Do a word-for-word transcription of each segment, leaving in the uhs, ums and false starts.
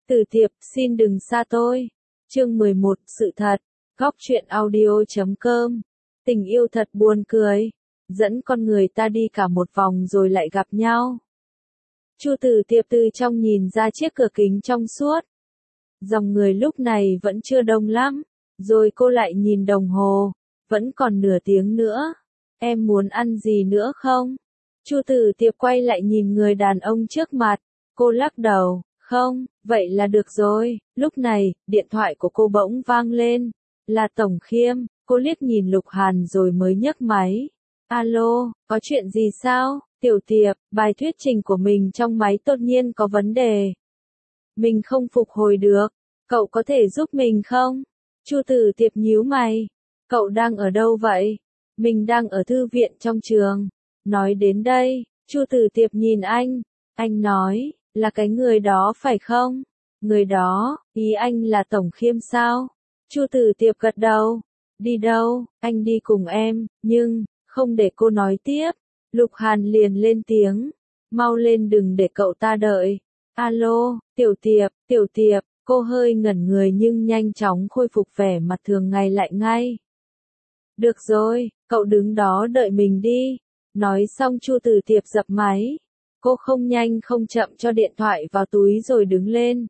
Từ Tiệp, xin đừng xa tôi. Chương mười một, sự thật. Góc truyện audio chấm com. Tình yêu thật buồn cười, dẫn con người ta đi cả một vòng rồi lại gặp nhau. Chu Từ Tiệp từ trong nhìn ra chiếc cửa kính trong suốt. Dòng người lúc này vẫn chưa đông lắm, rồi cô lại nhìn đồng hồ, vẫn còn nửa tiếng nữa. Em muốn ăn gì nữa không? Chu Từ Tiệp quay lại nhìn người đàn ông trước mặt, cô lắc đầu, không, vậy là được rồi. Lúc này, điện thoại của cô bỗng vang lên, là Tổng Khiêm. Cô liếc nhìn Lục Hàn rồi mới nhấc máy. Alo, có chuyện gì sao? Tiểu Tiệp, bài thuyết trình của mình trong máy đột nhiên có vấn đề. Mình không phục hồi được, cậu có thể giúp mình không? Chu Từ Tiệp nhíu mày. Cậu đang ở đâu vậy? Mình đang ở thư viện trong trường. Nói đến đây, Chu Từ Tiệp nhìn anh. Anh nói, là cái người đó phải không? Người đó, ý anh là Tổng Khiêm sao? Chu Từ Tiệp gật đầu. Đi đâu? Anh đi cùng em, nhưng, không để cô nói tiếp. Lục Hàn liền lên tiếng. Mau lên đừng để cậu ta đợi. Alo, Tiểu Tiệp, Tiểu Tiệp, cô hơi ngẩn người nhưng nhanh chóng khôi phục vẻ mặt thường ngày lại ngay. Được rồi, cậu đứng đó đợi mình đi. Nói xong Chu Từ Tiệp dập máy. Cô không nhanh không chậm cho điện thoại vào túi rồi đứng lên.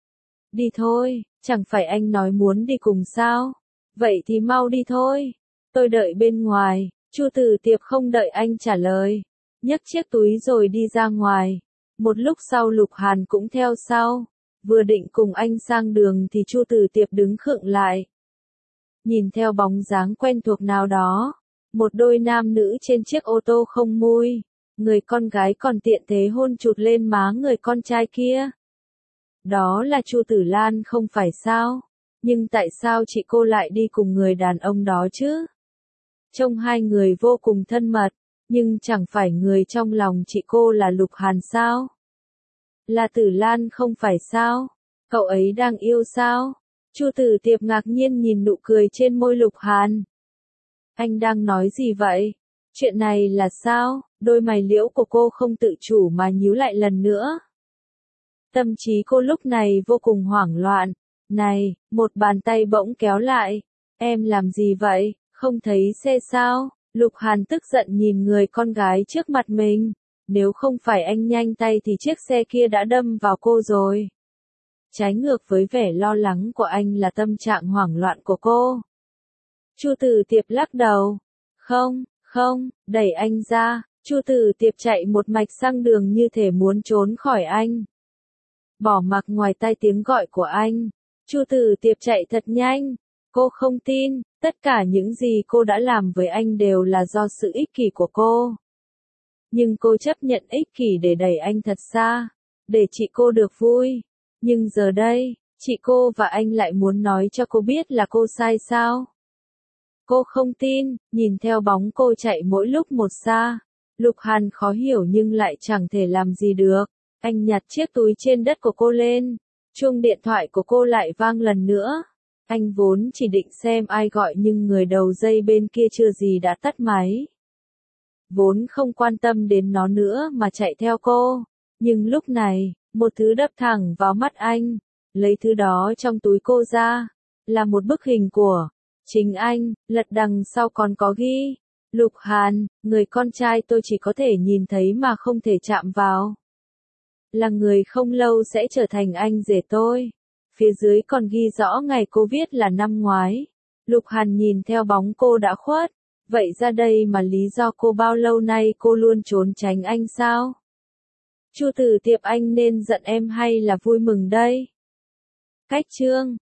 Đi thôi, chẳng phải anh nói muốn đi cùng sao? Vậy thì mau đi thôi. Tôi đợi bên ngoài. Chu Từ Tiệp không đợi anh trả lời, nhấc chiếc túi rồi đi ra ngoài. Một lúc sau Lục Hàn cũng theo sau. Vừa định cùng anh sang đường thì Chu Từ Tiệp đứng khựng lại. Nhìn theo bóng dáng quen thuộc nào đó, một đôi nam nữ trên chiếc ô tô không mui, người con gái còn tiện thế hôn chụt lên má người con trai kia. Đó là Chu Tử Lan không phải sao? Nhưng tại sao chị cô lại đi cùng người đàn ông đó chứ? Trông hai người vô cùng thân mật, nhưng chẳng phải người trong lòng chị cô là Lục Hàn sao? Là Tử Lan không phải sao? Cậu ấy đang yêu sao? Chu Từ Tiệp ngạc nhiên nhìn nụ cười trên môi Lục Hàn. Anh đang nói gì vậy? Chuyện này là sao? Đôi mày liễu của cô không tự chủ mà nhíu lại lần nữa. Tâm trí cô lúc này vô cùng hoảng loạn. Này, một bàn tay bỗng kéo lại. Em làm gì vậy? Không thấy xe sao? Lục Hàn tức giận nhìn người con gái trước mặt mình. Nếu không phải anh nhanh tay thì chiếc xe kia đã đâm vào cô rồi. Trái ngược với vẻ lo lắng của anh là tâm trạng hoảng loạn của cô. Chu Từ Tiệp lắc đầu. Không, không, đẩy anh ra. Chu Từ Tiệp chạy một mạch sang đường như thể muốn trốn khỏi anh. Bỏ mặc ngoài tai tiếng gọi của anh. Chu Từ Tiệp chạy thật nhanh. Cô không tin, tất cả những gì cô đã làm với anh đều là do sự ích kỷ của cô. Nhưng cô chấp nhận ích kỷ để đẩy anh thật xa, để chị cô được vui. Nhưng giờ đây, chị cô và anh lại muốn nói cho cô biết là cô sai sao? Cô không tin, nhìn theo bóng cô chạy mỗi lúc một xa. Lục Hàn khó hiểu nhưng lại chẳng thể làm gì được. Anh nhặt chiếc túi trên đất của cô lên. Chuông điện thoại của cô lại vang lần nữa. Anh vốn chỉ định xem ai gọi nhưng người đầu dây bên kia chưa gì đã tắt máy. Vốn không quan tâm đến nó nữa mà chạy theo cô. Nhưng lúc này, một thứ đập thẳng vào mắt anh. Lấy thứ đó trong túi cô ra. Là một bức hình của chính anh, lật đằng sau còn có ghi. Lục Hàn, người con trai tôi chỉ có thể nhìn thấy mà không thể chạm vào. Là người không lâu sẽ trở thành anh rể tôi. Phía dưới còn ghi rõ ngày cô viết là năm ngoái. Lục Hàn nhìn theo bóng cô đã khuất. Vậy ra đây mà lý do cô bao lâu nay cô luôn trốn tránh anh sao? Chu Từ Tiệp, anh nên giận em hay là vui mừng đây? Cách chương